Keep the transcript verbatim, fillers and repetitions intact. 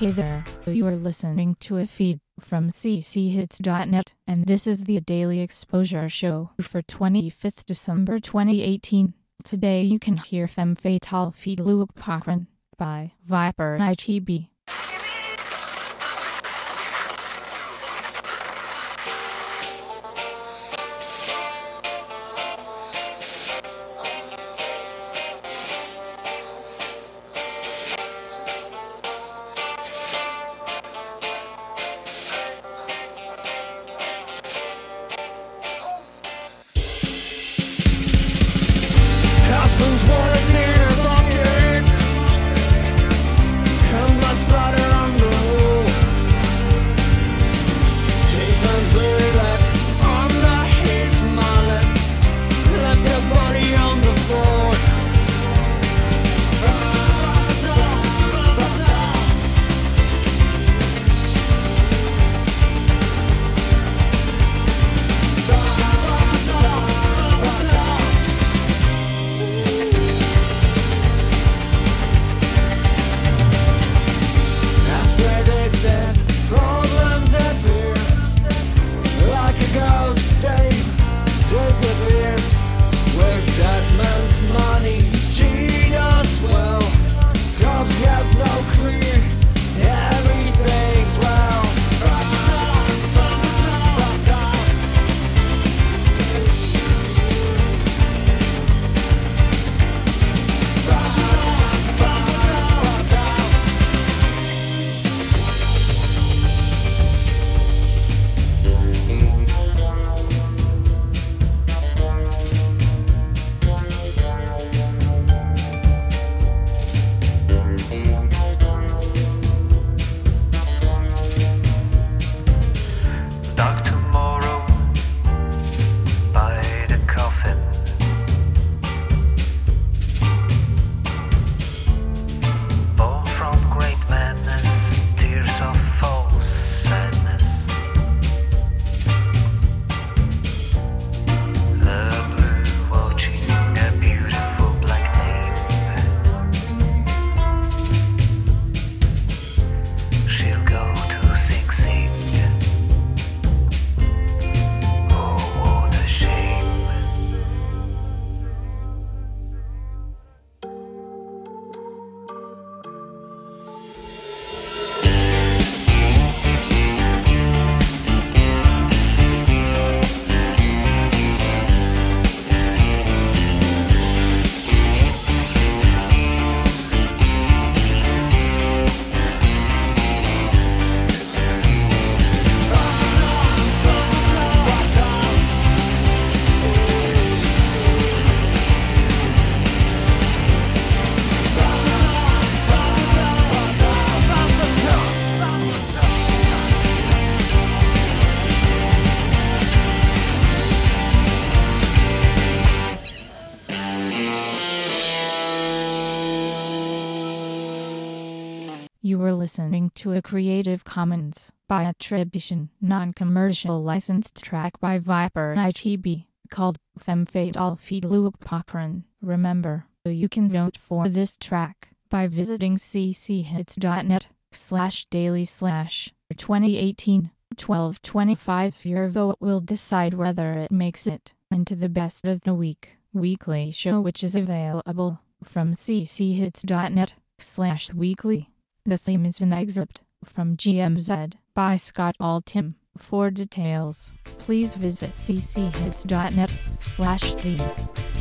Hey there, you are listening to a feed from c c hits dot net, and this is the Daily Exposure Show for twenty-fifth December twenty eighteen. Today you can hear Femme Fatale feat. Luke Cochran by Viper I T B. Husbands want a deer bucket and blood splatter on the wall. Jason bullet under his mullet, left your body on the floor. Disappear with that man's money. She does well. Cops have no clue. Everything's well. You were listening to a Creative Commons by attribution, non-commercial licensed track by Viper I T B, called Femme Fatale feat. Luke Cochran. Remember, you can vote for this track by visiting c c hits dot net slash daily slash twenty eighteen twelve twenty-five. Your vote will decide whether it makes it into the Best of the Week weekly show, which is available from c c hits dot net slash weekly. The theme is an excerpt from G M Z by Scott Altham. For details, please visit c c hits dot net slash theme.